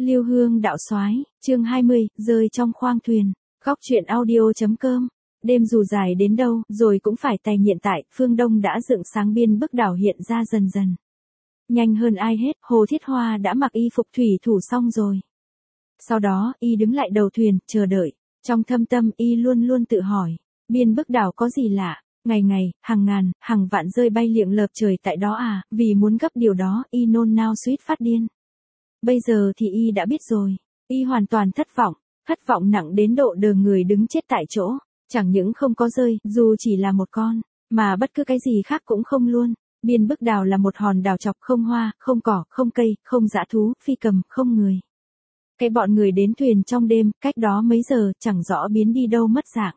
Lưu Hương đạo soái, chương 20, rơi trong khoang thuyền. Góc truyện audio.com. Đêm dù dài đến đâu, rồi cũng phải tày hiện tại, phương Đông đã dựng sáng biên bức đảo hiện ra dần dần. Nhanh hơn ai hết, Hồ Thiết Hoa đã mặc y phục thủy thủ xong rồi. Sau đó, y đứng lại đầu thuyền, chờ đợi. Trong thâm tâm, y luôn luôn tự hỏi, biên bức đảo có gì lạ? Ngày ngày, hàng ngàn, hàng vạn rơi bay liệng lợp trời tại đó à, vì muốn gấp điều đó, y nôn nao suýt phát điên. Bây giờ thì y đã biết rồi, y hoàn toàn thất vọng nặng đến độ đờ người đứng chết tại chỗ, chẳng những không có rơi, dù chỉ là một con, mà bất cứ cái gì khác cũng không luôn. Biên bức đảo là một hòn đảo chọc không hoa, không cỏ, không cây, không dã thú, phi cầm, không người. Cái bọn người đến thuyền trong đêm, cách đó mấy giờ, chẳng rõ biến đi đâu mất dạng.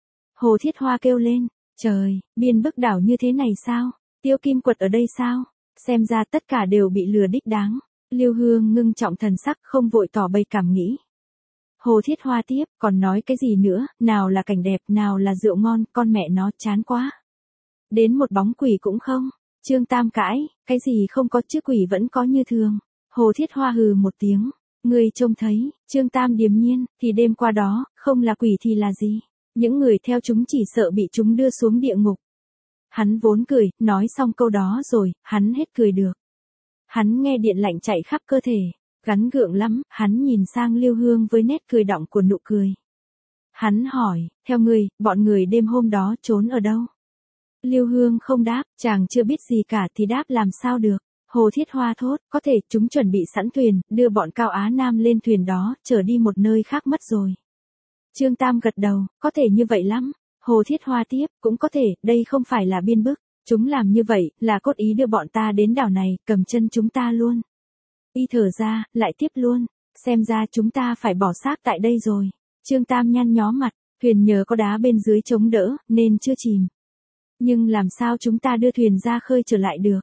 Hồ Thiết Hoa kêu lên, trời, biên bức đảo như thế này sao? Tiêu Kim Quật ở đây sao? Xem ra tất cả đều bị lừa đích đáng. Lưu Hương ngưng trọng thần sắc không vội tỏ bày cảm nghĩ. Hồ Thiết Hoa tiếp, còn nói cái gì nữa, nào là cảnh đẹp, nào là rượu ngon, con mẹ nó chán quá. Đến một bóng quỷ cũng không. Trương Tam cãi, cái gì không có chứ quỷ vẫn có như thường. Hồ Thiết Hoa hừ một tiếng, người trông thấy, Trương Tam điềm nhiên, thì đêm qua đó, không là quỷ thì là gì? Những người theo chúng chỉ sợ bị chúng đưa xuống địa ngục. Hắn vốn cười, nói xong câu đó rồi, hắn hết cười được. Hắn nghe điện lạnh chạy khắp cơ thể, gắn gượng lắm, hắn nhìn sang Lưu Hương với nét cười đọng của nụ cười. Hắn hỏi, theo người, bọn người đêm hôm đó trốn ở đâu? Lưu Hương không đáp, chàng chưa biết gì cả thì đáp làm sao được. Hồ Thiết Hoa thốt, có thể chúng chuẩn bị sẵn thuyền, đưa bọn Cao Á Nam lên thuyền đó, chở đi một nơi khác mất rồi. Trương Tam gật đầu, có thể như vậy lắm. Hồ Thiết Hoa tiếp, cũng có thể, đây không phải là biên bức. Chúng làm như vậy, là cốt ý đưa bọn ta đến đảo này, cầm chân chúng ta luôn. Y thở ra, lại tiếp luôn. Xem ra chúng ta phải bỏ xác tại đây rồi. Trương Tam nhăn nhó mặt, thuyền nhờ có đá bên dưới chống đỡ, nên chưa chìm. Nhưng làm sao chúng ta đưa thuyền ra khơi trở lại được?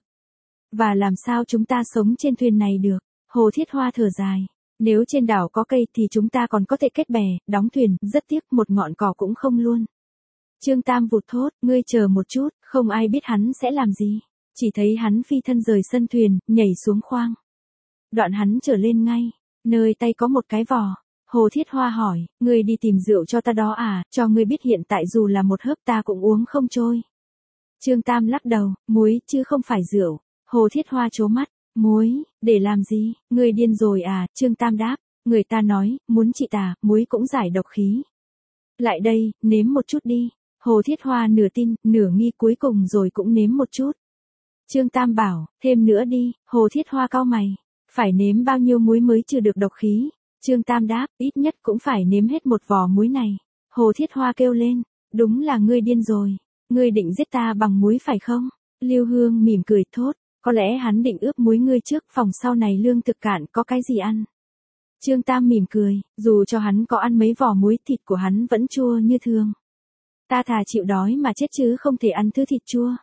Và làm sao chúng ta sống trên thuyền này được? Hồ Thiết Hoa thở dài. Nếu trên đảo có cây thì chúng ta còn có thể kết bè, đóng thuyền, rất tiếc một ngọn cỏ cũng không luôn. Trương Tam vụt thốt, ngươi chờ một chút, không ai biết hắn sẽ làm gì. Chỉ thấy hắn phi thân rời sân thuyền, nhảy xuống khoang. Đoạn hắn trở lên ngay, nơi tay có một cái vò. Hồ Thiết Hoa hỏi, ngươi đi tìm rượu cho ta đó à, cho ngươi biết hiện tại dù là một hớp ta cũng uống không trôi. Trương Tam lắc đầu, muối chứ không phải rượu. Hồ Thiết Hoa trố mắt, muối, để làm gì, ngươi điên rồi à, Trương Tam đáp, người ta nói, muốn trị tà, muối cũng giải độc khí. Lại đây, nếm một chút đi. Hồ Thiết Hoa nửa tin, nửa nghi cuối cùng rồi cũng nếm một chút. Trương Tam bảo, thêm nữa đi, Hồ Thiết Hoa cau mày. Phải nếm bao nhiêu muối mới trừ được độc khí? Trương Tam đáp, ít nhất cũng phải nếm hết một vò muối này. Hồ Thiết Hoa kêu lên, đúng là ngươi điên rồi. Ngươi định giết ta bằng muối phải không? Lưu Hương mỉm cười thốt, có lẽ hắn định ướp muối ngươi trước, phòng sau này lương thực cạn có cái gì ăn. Trương Tam mỉm cười, dù cho hắn có ăn mấy vò muối thịt của hắn vẫn chua như thường. Ta thà chịu đói mà chết chứ không thể ăn thứ thịt chua.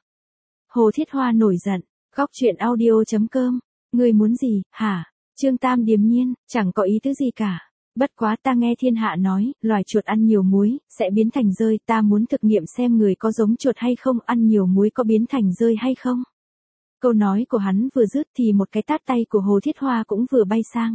Hồ Thiết Hoa nổi giận, góc truyện audio.com, ngươi muốn gì, hả? Trương Tam điềm nhiên, chẳng có ý tứ gì cả. Bất quá ta nghe thiên hạ nói, loài chuột ăn nhiều muối, sẽ biến thành dơi, ta muốn thực nghiệm xem người có giống chuột hay không, ăn nhiều muối có biến thành dơi hay không. Câu nói của hắn vừa dứt thì một cái tát tay của Hồ Thiết Hoa cũng vừa bay sang.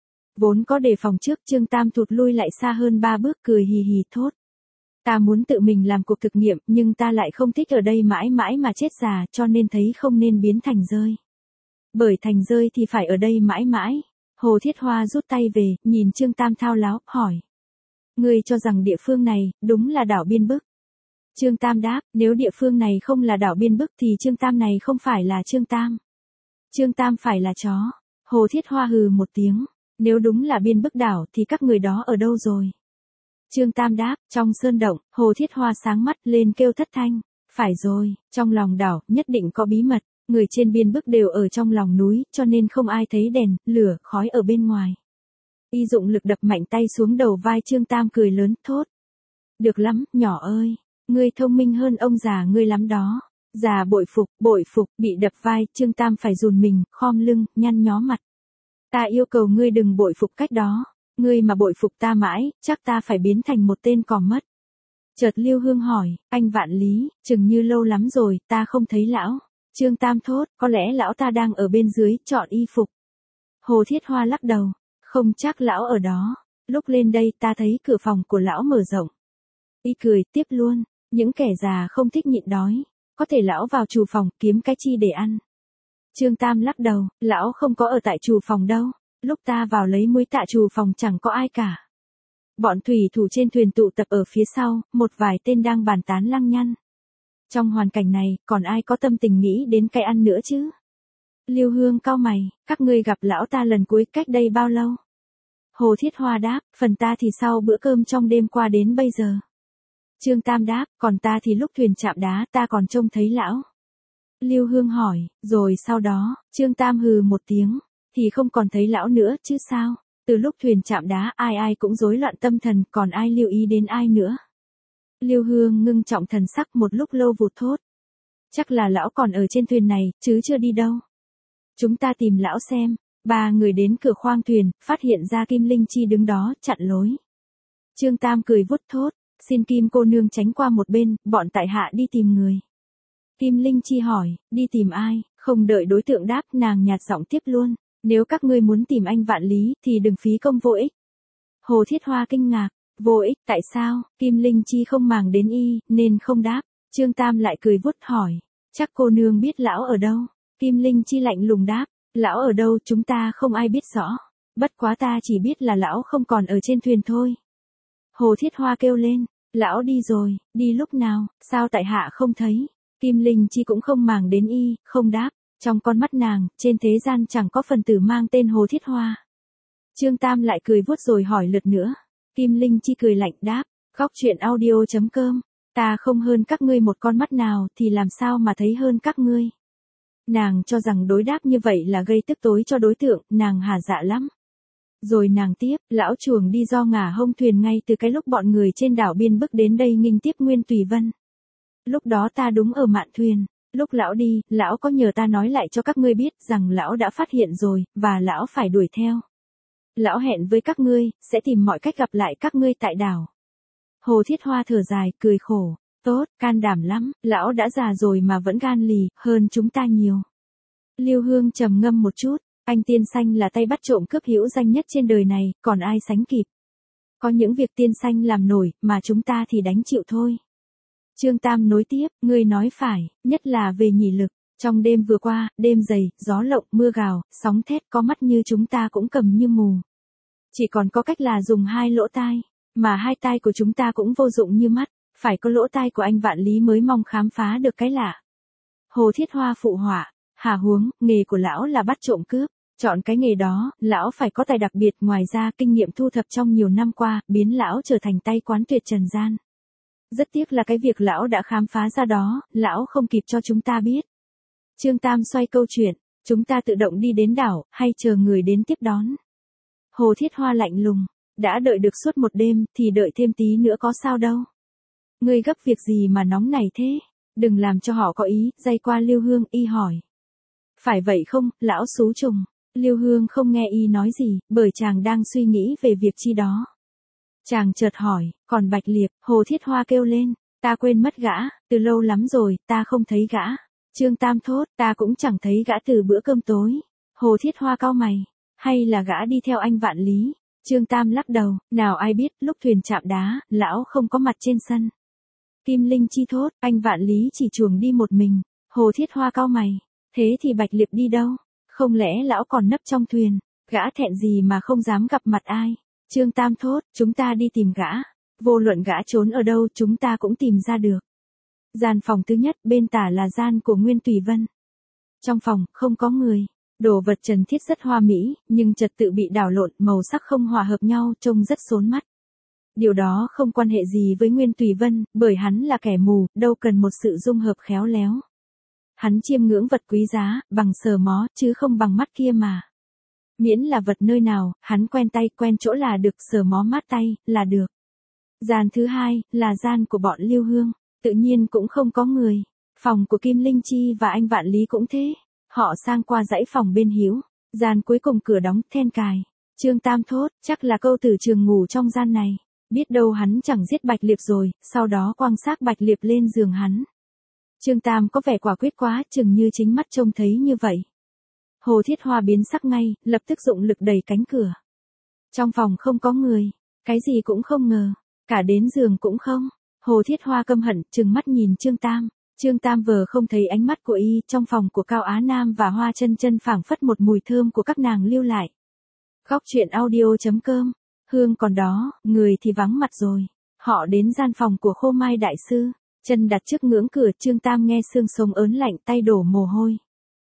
Vốn có đề phòng trước, Trương Tam thụt lui lại xa hơn 3 bước cười hì hì thốt. Ta muốn tự mình làm cuộc thực nghiệm, nhưng ta lại không thích ở đây mãi mãi mà chết già, cho nên thấy không nên biến thành dơi. Bởi thành dơi thì phải ở đây mãi mãi. Hồ Thiết Hoa rút tay về, nhìn Trương Tam thao láo, hỏi. Ngươi cho rằng địa phương này, đúng là đảo biên bức. Trương Tam đáp, nếu địa phương này không là đảo biên bức thì Trương Tam này không phải là Trương Tam. Trương Tam phải là chó. Hồ Thiết Hoa hừ một tiếng, nếu đúng là biên bức đảo thì các người đó ở đâu rồi? Trương Tam đáp, trong sơn động. Hồ Thiết Hoa sáng mắt lên kêu thất thanh. Phải rồi, trong lòng đảo, nhất định có bí mật. Người trên biên bức đều ở trong lòng núi, cho nên không ai thấy đèn, lửa, khói ở bên ngoài. Y dụng lực đập mạnh tay xuống đầu vai Trương Tam cười lớn, thốt. Được lắm, nhỏ ơi. Ngươi thông minh hơn ông già ngươi lắm đó. Già bội phục, bị đập vai, Trương Tam phải rùn mình, khom lưng, nhăn nhó mặt. Ta yêu cầu ngươi đừng bội phục cách đó. Ngươi mà bội phục ta mãi, chắc ta phải biến thành một tên cò mất. Chợt Lưu Hương hỏi, anh Vạn Lý, chừng như lâu lắm rồi, ta không thấy lão. Trương Tam thốt, có lẽ lão ta đang ở bên dưới, chọn y phục. Hồ Thiết Hoa lắc đầu, Không chắc lão ở đó. Lúc lên đây ta thấy cửa phòng của lão mở rộng. Y cười tiếp luôn. Những kẻ già không thích nhịn đói. Có thể lão vào trù phòng kiếm cái chi để ăn. Trương Tam lắc đầu, lão không có ở tại trù phòng đâu. Lúc ta vào lấy muối tạ trù phòng chẳng có ai cả. Bọn thủy thủ trên thuyền tụ tập ở phía sau, một vài tên đang bàn tán lăng nhăng. Trong hoàn cảnh này, còn ai có tâm tình nghĩ đến cái ăn nữa chứ? Lưu Hương cau mày, các ngươi gặp lão ta lần cuối cách đây bao lâu? Hồ Thiết Hoa đáp, phần ta thì sau bữa cơm trong đêm qua đến bây giờ. Trương Tam đáp, còn ta thì lúc thuyền chạm đá ta còn trông thấy lão. Lưu Hương hỏi, rồi sau đó, Trương Tam hừ một tiếng, thì không còn thấy lão nữa chứ sao? Từ lúc thuyền chạm đá ai ai cũng rối loạn tâm thần, còn ai lưu ý đến ai nữa? Lưu Hương ngưng trọng thần sắc một lúc lâu vụt thốt. Chắc là lão còn ở trên thuyền này, chứ chưa đi đâu. Chúng ta tìm lão xem. Ba người đến cửa khoang thuyền, phát hiện ra Kim Linh Chi đứng đó, chặn lối. Trương Tam cười vút thốt, xin Kim cô nương tránh qua một bên, bọn tại hạ đi tìm người. Kim Linh Chi hỏi, đi tìm ai? Không đợi đối tượng đáp, nàng nhạt giọng tiếp luôn. Nếu các ngươi muốn tìm anh Vạn Lý, thì đừng phí công vô ích. Hồ Thiết Hoa kinh ngạc, vô ích, tại sao? Kim Linh Chi không màng đến y, nên không đáp. Trương Tam lại cười vút hỏi, chắc cô nương biết lão ở đâu? Kim Linh Chi lạnh lùng đáp, lão ở đâu chúng ta không ai biết rõ. Bất quá ta chỉ biết là lão không còn ở trên thuyền thôi. Hồ Thiết Hoa kêu lên, lão đi rồi, đi lúc nào, sao tại hạ không thấy? Kim Linh Chi cũng không màng đến y, không đáp. Trong con mắt nàng, trên thế gian chẳng có phần tử mang tên Hồ Thiết Hoa. Trương Tam lại cười vuốt rồi hỏi lượt nữa. Kim Linh Chi cười lạnh đáp, góc chuyện audio.com, ta không hơn các ngươi một con mắt nào thì làm sao mà thấy hơn các ngươi. Nàng cho rằng đối đáp như vậy là gây tức tối cho đối tượng, nàng hả dạ lắm. Rồi nàng tiếp, lão chuồng đi do ngả hông thuyền ngay từ cái lúc bọn người trên đảo biên bước đến đây nghinh tiếp Nguyên Tùy Vân. Lúc đó ta đúng ở mạn thuyền. Lúc lão đi, lão có nhờ ta nói lại cho các ngươi biết rằng lão đã phát hiện rồi, và lão phải đuổi theo. Lão hẹn với các ngươi, sẽ tìm mọi cách gặp lại các ngươi tại đảo. Hồ Thiết Hoa thở dài, cười khổ. Tốt, can đảm lắm, lão đã già rồi mà vẫn gan lì, hơn chúng ta nhiều. Lưu Hương trầm ngâm một chút, anh Tiên Xanh là tay bắt trộm cướp hữu danh nhất trên đời này, còn ai sánh kịp. Có những việc Tiên Xanh làm nổi, mà chúng ta thì đánh chịu thôi. Trương Tam nối tiếp, ngươi nói phải, nhất là về nhị lực. Trong đêm vừa qua, đêm dày, gió lộng, mưa gào, sóng thét, có mắt như chúng ta cũng cầm như mù. Chỉ còn có cách là dùng hai lỗ tai, mà hai tai của chúng ta cũng vô dụng như mắt, phải có lỗ tai của anh Vạn Lý mới mong khám phá được cái lạ. Hồ Thiết Hoa phụ họa, hà huống, nghề của lão là bắt trộm cướp. Chọn cái nghề đó, lão phải có tài đặc biệt, ngoài ra kinh nghiệm thu thập trong nhiều năm qua, biến lão trở thành tay quán tuyệt trần gian. Rất tiếc là cái việc lão đã khám phá ra đó, lão không kịp cho chúng ta biết. Trương Tam xoay câu chuyện, chúng ta tự động đi đến đảo, hay chờ người đến tiếp đón. Hồ Thiết Hoa lạnh lùng, đã đợi được suốt một đêm, thì đợi thêm tí nữa có sao đâu. Ngươi gấp việc gì mà nóng này thế? Đừng làm cho họ có ý, dây qua Lưu Hương, y hỏi. Phải vậy không, lão xú trùng? Lưu Hương không nghe y nói gì, bởi chàng đang suy nghĩ về việc chi đó. Chàng chợt hỏi, còn Bạch Liệp? Hồ Thiết Hoa kêu lên, ta quên mất gã, từ lâu lắm rồi, ta không thấy gã. Trương Tam thốt, ta cũng chẳng thấy gã từ bữa cơm tối. Hồ Thiết Hoa cau mày, hay là gã đi theo anh Vạn Lý? Trương Tam lắc đầu, nào ai biết, lúc thuyền chạm đá, lão không có mặt trên sân. Kim Linh Chi thốt, anh Vạn Lý chỉ chuồng đi một mình. Hồ Thiết Hoa cau mày, thế thì Bạch Liệp đi đâu? Không lẽ lão còn nấp trong thuyền? Gã thẹn gì mà không dám gặp mặt ai? Trương Tam thốt, chúng ta đi tìm gã. Vô luận gã trốn ở đâu chúng ta cũng tìm ra được. Gian phòng thứ nhất bên tả là gian của Nguyên Tùy Vân. Trong phòng, không có người. Đồ vật trần thiết rất hoa mỹ, nhưng trật tự bị đảo lộn, màu sắc không hòa hợp nhau, trông rất xốn mắt. Điều đó không quan hệ gì với Nguyên Tùy Vân, bởi hắn là kẻ mù, đâu cần một sự dung hợp khéo léo. Hắn chiêm ngưỡng vật quý giá, bằng sờ mó, chứ không bằng mắt kia mà. Miễn là vật nơi nào, hắn quen tay, quen chỗ là được, sờ mó mát tay, là được. Gian thứ hai, là gian của bọn Lưu Hương. Tự nhiên cũng không có người. Phòng của Kim Linh Chi và anh Vạn Lý cũng thế. Họ sang qua dãy phòng bên hữu. Gian cuối cùng cửa đóng, then cài. Trương Tam thốt, chắc là Câu Tử Trường ngủ trong gian này. Biết đâu hắn chẳng giết Bạch Liệp rồi, sau đó quăng xác Bạch Liệp lên giường hắn. Trương Tam có vẻ quả quyết quá, chừng như chính mắt trông thấy như vậy. Hồ Thiết Hoa biến sắc ngay, lập tức dụng lực đẩy cánh cửa. Trong phòng không có người, cái gì cũng không ngờ, cả đến giường cũng không. Hồ Thiết Hoa căm hận, trừng mắt nhìn Trương Tam. Trương Tam vờ không thấy ánh mắt của y, trong phòng của Cao Á Nam và Hoa Chân Chân phảng phất một mùi thơm của các nàng lưu lại. Góc truyện audio.com, hương còn đó, người thì vắng mặt rồi. Họ đến gian phòng của Khô Mai đại sư, chân đặt trước ngưỡng cửa, Trương Tam nghe xương sống ớn lạnh, tay đổ mồ hôi.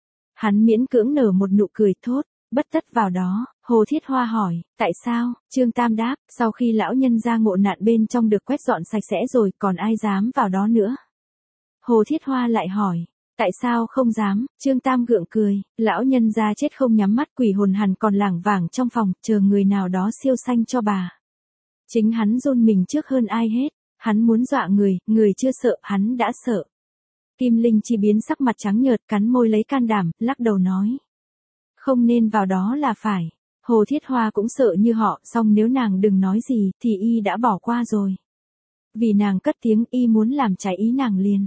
Hắn miễn cưỡng nở một nụ cười thốt, bất tất vào đó. Hồ Thiết Hoa hỏi, tại sao? Trương Tam đáp, sau khi lão nhân gia ngộ nạn bên trong được quét dọn sạch sẽ rồi, còn ai dám vào đó nữa? Hồ Thiết Hoa lại hỏi, tại sao không dám? Trương Tam gượng cười, lão nhân gia chết không nhắm mắt, quỷ hồn hằn còn lảng vảng trong phòng, chờ người nào đó siêu sanh cho bà. Chính hắn run mình trước hơn ai hết, hắn muốn dọa người, người chưa sợ, hắn đã sợ. Kim Linh Chi biến sắc mặt trắng nhợt, cắn môi lấy can đảm, lắc đầu nói. Không nên vào đó là phải. Hồ Thiết Hoa cũng sợ như họ, song nếu nàng đừng nói gì, thì y đã bỏ qua rồi. Vì nàng cất tiếng, y muốn làm trái ý nàng liền.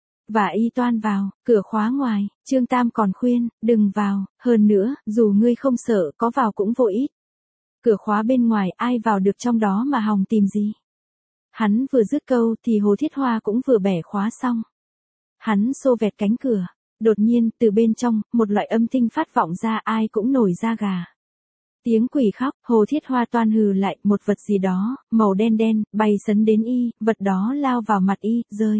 Và y toan vào, cửa khóa ngoài, Trương Tam còn khuyên, đừng vào, hơn nữa, dù ngươi không sợ, có vào cũng vô ích. Cửa khóa bên ngoài, ai vào được trong đó mà hòng tìm gì. Hắn vừa dứt câu, thì Hồ Thiết Hoa cũng vừa bẻ khóa xong. Hắn xô vẹt cánh cửa. Đột nhiên, từ bên trong, một loại âm thanh phát vọng ra, ai cũng nổi da gà. Tiếng quỷ khóc, Hồ Thiết Hoa toan hừ lại, một vật gì đó, màu đen đen, bay sấn đến y, vật đó lao vào mặt y, rơi.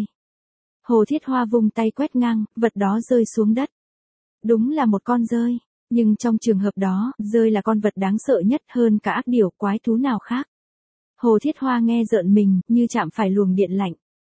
Hồ Thiết Hoa vung tay quét ngang, vật đó rơi xuống đất. Đúng là một con dơi, nhưng trong trường hợp đó, dơi là con vật đáng sợ nhất hơn cả ác điểu quái thú nào khác. Hồ Thiết Hoa nghe rợn mình, như chạm phải luồng điện lạnh.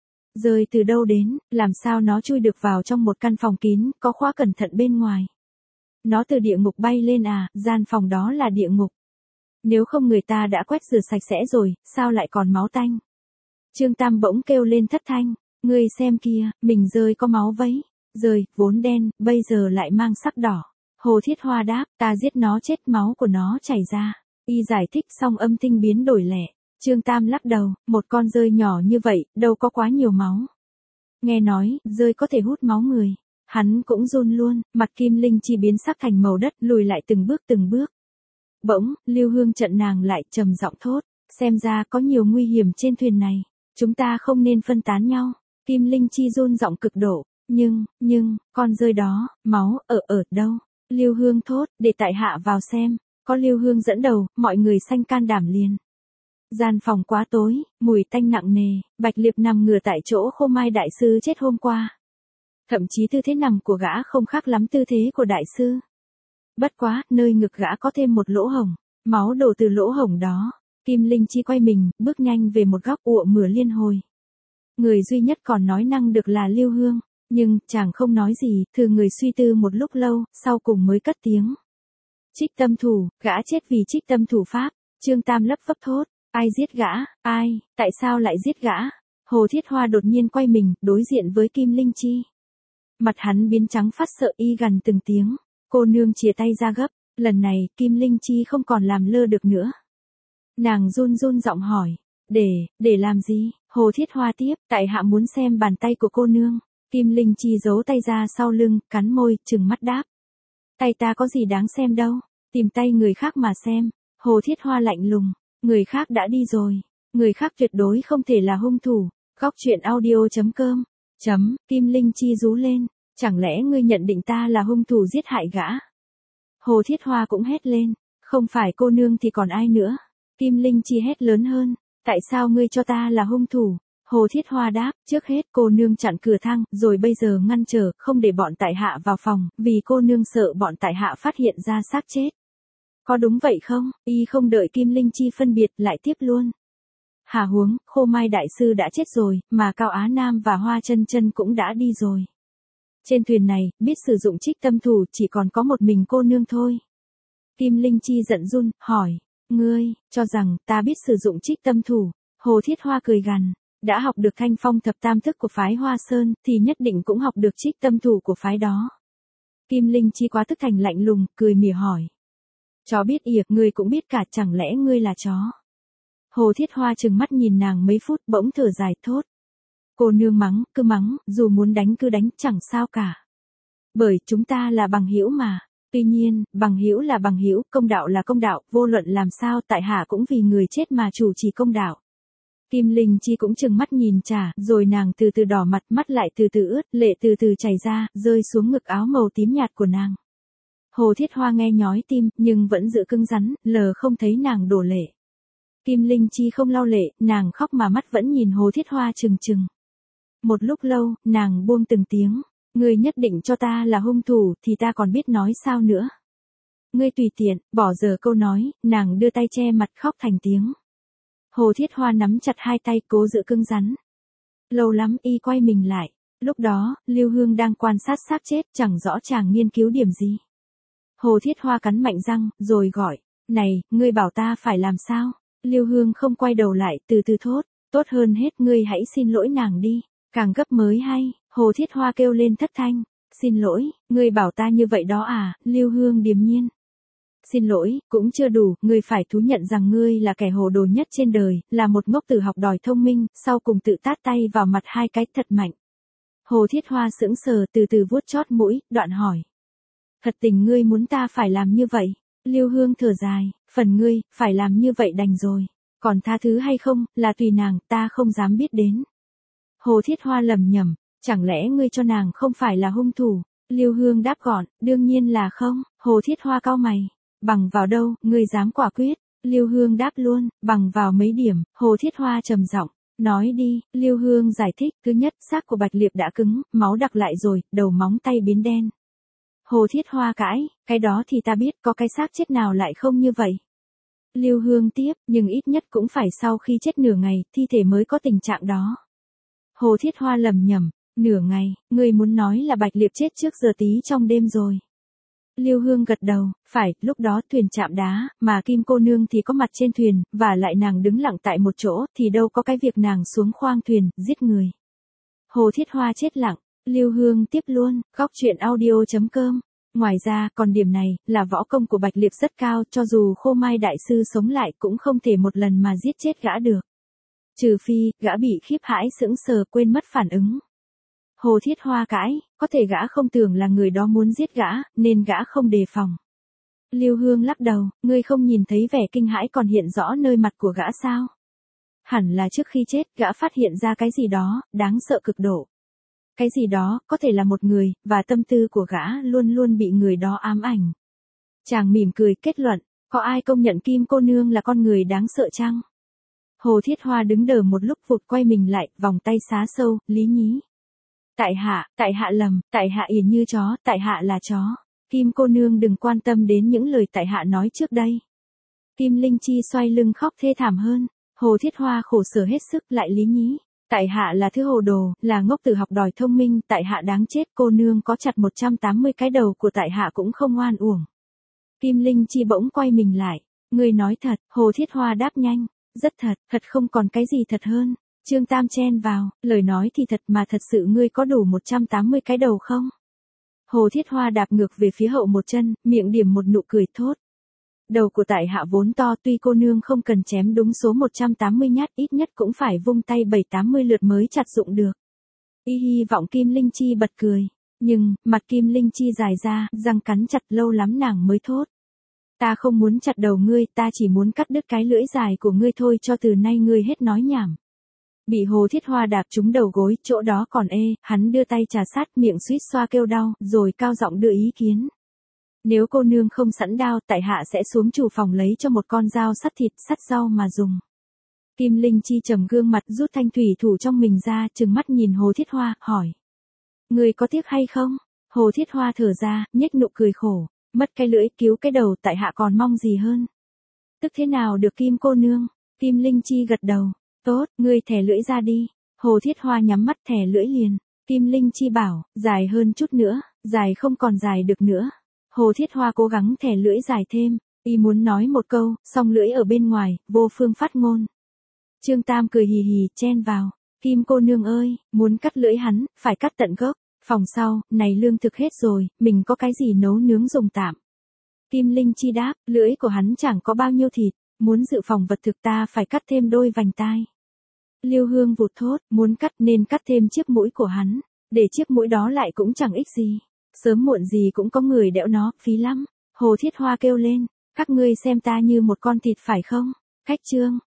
Rơi từ đâu đến, làm sao nó chui được vào trong một căn phòng kín, có khóa cẩn thận bên ngoài. Nó từ địa ngục bay lên à, gian phòng đó là địa ngục. Nếu không người ta đã quét rửa sạch sẽ rồi, sao lại còn máu tanh? Trương Tam bỗng kêu lên thất thanh, ngươi xem kia, mình rơi có máu vấy. Rơi, vốn đen, bây giờ lại mang sắc đỏ. Hồ Thiết Hoa đáp, ta giết nó chết, máu của nó chảy ra. Y giải thích xong âm thanh biến đổi lẻ. Trương Tam lắc đầu, một con dơi nhỏ như vậy, đâu có quá nhiều máu. Nghe nói, dơi có thể hút máu người. Hắn cũng run luôn, mặt Kim Linh Chi biến sắc thành màu đất, lùi lại từng bước từng bước. Bỗng, Lưu Hương chặn nàng lại, trầm giọng thốt, xem ra có nhiều nguy hiểm trên thuyền này. Chúng ta không nên phân tán nhau. Kim Linh Chi run giọng cực độ, nhưng, con dơi đó, máu, ở đâu? Lưu Hương thốt, để tại hạ vào xem. Có Lưu Hương dẫn đầu, mọi người sanh can đảm liền. Gian phòng quá tối, mùi tanh nặng nề, Bạch Liệp nằm ngửa tại chỗ Khô Mai đại sư chết hôm qua. Thậm chí tư thế nằm của gã không khác lắm tư thế của đại sư. Bất quá, nơi ngực gã có thêm một lỗ hổng, máu đổ từ lỗ hổng đó. Kim Linh Chi quay mình, bước nhanh về một góc ụa mửa liên hồi. Người duy nhất còn nói năng được là Lưu Hương, nhưng chàng không nói gì, thừa người suy tư một lúc lâu, sau cùng mới cất tiếng. Trích Tâm Thủ, gã chết vì Trích Tâm Thủ pháp. Trương Tam lấp vấp thốt. Ai giết gã, ai, tại sao lại giết gã? Hồ Thiết Hoa đột nhiên quay mình, đối diện với Kim Linh Chi. Mặt hắn biến trắng phát sợ, y gằn từng tiếng. Cô nương chìa tay ra gấp, lần này, Kim Linh Chi không còn làm lơ được nữa. Nàng run run giọng hỏi, để làm gì? Hồ Thiết Hoa tiếp, tại hạ muốn xem bàn tay của cô nương. Kim Linh Chi giấu tay ra sau lưng, cắn môi, trừng mắt đáp. Tay ta có gì đáng xem đâu, tìm tay người khác mà xem. Hồ Thiết Hoa lạnh lùng. Người khác đã đi rồi, người khác tuyệt đối không thể là hung thủ. Góc truyện audio.com. Kim Linh Chi rú lên, chẳng lẽ ngươi nhận định ta là hung thủ giết hại gã? Hồ Thiết Hoa cũng hét lên, không phải cô nương thì còn ai nữa? Kim Linh Chi hét lớn hơn, tại sao ngươi cho ta là hung thủ? Hồ Thiết Hoa đáp, trước hết cô nương chặn cửa thang, rồi bây giờ ngăn trở, không để bọn tại hạ vào phòng, vì cô nương sợ bọn tại hạ phát hiện ra xác chết. Có đúng vậy không? Y không đợi Kim Linh Chi phân biệt, lại tiếp luôn. Hà huống, Khô Mai đại sư đã chết rồi, mà Cao Á Nam và Hoa Chân Chân cũng đã đi rồi. Trên thuyền này, biết sử dụng Trích Tâm Thủ chỉ còn có một mình cô nương thôi. Kim Linh Chi giận run, hỏi, ngươi, cho rằng ta biết sử dụng Trích Tâm Thủ? Hồ Thiết Hoa cười gằn, đã học được Thanh Phong thập tam thức của phái Hoa Sơn, thì nhất định cũng học được Trích Tâm Thủ của phái đó. Kim Linh Chi quá tức thành lạnh lùng, cười mỉa hỏi. Chó biết ỉa, ngươi cũng biết cả, chẳng lẽ ngươi là chó? Hồ Thiết Hoa trừng mắt nhìn nàng mấy phút, bỗng thở dài thốt. Cô nương mắng, cứ mắng, dù muốn đánh cứ đánh, chẳng sao cả. Bởi chúng ta là bằng hữu mà. Tuy nhiên, bằng hữu là bằng hữu, công đạo là công đạo, vô luận làm sao tại hạ cũng vì người chết mà chủ trì công đạo. Kim Linh Chi cũng chừng mắt nhìn trả, rồi nàng từ từ đỏ mặt, mắt lại từ từ ướt, lệ từ từ chảy ra, rơi xuống ngực áo màu tím nhạt của nàng. Hồ Thiết Hoa nghe nhói tim, nhưng vẫn giữ cứng rắn, lờ không thấy nàng đổ lệ. Kim Linh Chi không lau lệ, nàng khóc mà mắt vẫn nhìn Hồ Thiết Hoa trừng trừng. Một lúc lâu, nàng buông từng tiếng, ngươi nhất định cho ta là hung thủ thì ta còn biết nói sao nữa. Ngươi tùy tiện, bỏ giờ câu nói, nàng đưa tay che mặt khóc thành tiếng. Hồ Thiết Hoa nắm chặt hai tay cố giữ cứng rắn. Lâu lắm y quay mình lại, lúc đó, Lưu Hương đang quan sát xác chết chẳng rõ chàng nghiên cứu điểm gì. Hồ Thiết Hoa cắn mạnh răng, rồi gọi, này, ngươi bảo ta phải làm sao? Lưu Hương không quay đầu lại, từ từ thốt, tốt hơn hết ngươi hãy xin lỗi nàng đi, càng gấp mới hay. Hồ Thiết Hoa kêu lên thất thanh, xin lỗi, ngươi bảo ta như vậy đó à? Lưu Hương điềm nhiên. Xin lỗi, cũng chưa đủ, ngươi phải thú nhận rằng ngươi là kẻ hồ đồ nhất trên đời, là một ngốc tử học đòi thông minh, sau cùng tự tát tay vào mặt hai cái thật mạnh. Hồ Thiết Hoa sững sờ từ từ vuốt chót mũi, đoạn hỏi. Thật tình ngươi muốn ta phải làm như vậy? Lưu Hương thở dài, phần ngươi, phải làm như vậy đành rồi. Còn tha thứ hay không, là tùy nàng, ta không dám biết đến. Hồ Thiết Hoa lầm nhầm, chẳng lẽ ngươi cho nàng không phải là hung thủ? Lưu Hương đáp gọn, đương nhiên là không. Hồ Thiết Hoa cau mày. Bằng vào đâu, ngươi dám quả quyết? Lưu Hương đáp luôn, bằng vào mấy điểm. Hồ Thiết Hoa trầm giọng, nói đi. Lưu Hương giải thích, thứ nhất, xác của Bạch Liệp đã cứng, máu đặc lại rồi, đầu móng tay biến đen. Hồ Thiết Hoa cãi, cái đó thì ta biết, có cái xác chết nào lại không như vậy. Lưu Hương tiếp, nhưng ít nhất cũng phải sau khi chết nửa ngày, thi thể mới có tình trạng đó. Hồ Thiết Hoa lầm nhầm, nửa ngày, ngươi muốn nói là Bạch Liệp chết trước giờ tí trong đêm rồi. Lưu Hương gật đầu, phải, lúc đó thuyền chạm đá, mà Kim cô nương thì có mặt trên thuyền, và lại nàng đứng lặng tại một chỗ, thì đâu có cái việc nàng xuống khoang thuyền, giết người. Hồ Thiết Hoa chết lặng, Lưu Hương tiếp luôn, góc truyện audio.com. Ngoài ra, còn điểm này, là võ công của Bạch Liệp rất cao, cho dù Khô Mai Đại Sư sống lại cũng không thể một lần mà giết chết gã được. Trừ phi, gã bị khiếp hãi sững sờ quên mất phản ứng. Hồ Thiết Hoa cãi, có thể gã không tưởng là người đó muốn giết gã, nên gã không đề phòng. Lưu Hương lắc đầu, ngươi không nhìn thấy vẻ kinh hãi còn hiện rõ nơi mặt của gã sao? Hẳn là trước khi chết, gã phát hiện ra cái gì đó, đáng sợ cực độ. Cái gì đó, có thể là một người, và tâm tư của gã luôn luôn bị người đó ám ảnh. Chàng mỉm cười kết luận, có ai công nhận Kim cô nương là con người đáng sợ chăng? Hồ Thiết Hoa đứng đờ một lúc vụt quay mình lại, vòng tay xá sâu, lý nhí. Tại hạ lầm, tại hạ yển như chó, tại hạ là chó. Kim cô nương đừng quan tâm đến những lời tại hạ nói trước đây. Kim Linh Chi xoay lưng khóc thê thảm hơn. Hồ Thiết Hoa khổ sở hết sức lại lý nhí. Tại hạ là thứ hồ đồ, là ngốc tử học đòi thông minh, tại hạ đáng chết, cô nương có chặt 180 cái đầu của tại hạ cũng không oan uổng. Kim Linh Chi bỗng quay mình lại. Ngươi nói thật, Hồ Thiết Hoa đáp nhanh. Rất thật, thật không còn cái gì thật hơn. Trương Tam chen vào, lời nói thì thật mà thật sự ngươi có đủ 180 cái đầu không? Hồ Thiết Hoa đạp ngược về phía hậu một chân, miệng điểm một nụ cười thốt. Đầu của tại hạ vốn to, tuy cô nương không cần chém đúng số 180 nhát, ít nhất cũng phải vung tay 7-80 lượt mới chặt dụng được. Hy vọng Kim Linh Chi bật cười. Nhưng, mặt Kim Linh Chi dài ra, răng cắn chặt lâu lắm nàng mới thốt. Ta không muốn chặt đầu ngươi, ta chỉ muốn cắt đứt cái lưỡi dài của ngươi thôi, cho từ nay ngươi hết nói nhảm. Bị Hồ Thiết Hoa đạp trúng đầu gối, chỗ đó còn hắn đưa tay trà sát miệng suýt xoa kêu đau, rồi cao giọng đưa ý kiến. Nếu cô nương không sẵn đao, tại hạ sẽ xuống chủ phòng lấy cho một con dao sắt thịt, sắt rau mà dùng. Kim Linh Chi trầm gương mặt rút thanh thủy thủ trong mình ra, trừng mắt nhìn Hồ Thiết Hoa, hỏi. Người có tiếc hay không? Hồ Thiết Hoa thở ra, nhếch nụ cười khổ. Mất cái lưỡi, cứu cái đầu, tại hạ còn mong gì hơn? Tức thế nào được Kim cô nương? Kim Linh Chi gật đầu. Tốt, ngươi thè lưỡi ra đi. Hồ Thiết Hoa nhắm mắt thè lưỡi liền. Kim Linh Chi bảo, dài hơn chút nữa, dài không còn dài được nữa. Hồ Thiết Hoa cố gắng thè lưỡi dài thêm, y muốn nói một câu, song lưỡi ở bên ngoài, vô phương phát ngôn. Trương Tam cười hì hì, chen vào. Kim cô nương ơi, muốn cắt lưỡi hắn, phải cắt tận gốc. Phòng sau, này lương thực hết rồi, mình có cái gì nấu nướng dùng tạm. Kim Linh Chi đáp, lưỡi của hắn chẳng có bao nhiêu thịt, muốn dự phòng vật thực ta phải cắt thêm đôi vành tai. Lưu Hương vụt thốt, muốn cắt nên cắt thêm chiếc mũi của hắn, để chiếc mũi đó lại cũng chẳng ích gì. Sớm muộn gì cũng có người đẽo nó, phí lắm. Hồ Thiết Hoa kêu lên, các ngươi xem ta như một con thịt phải không? Khách Trương,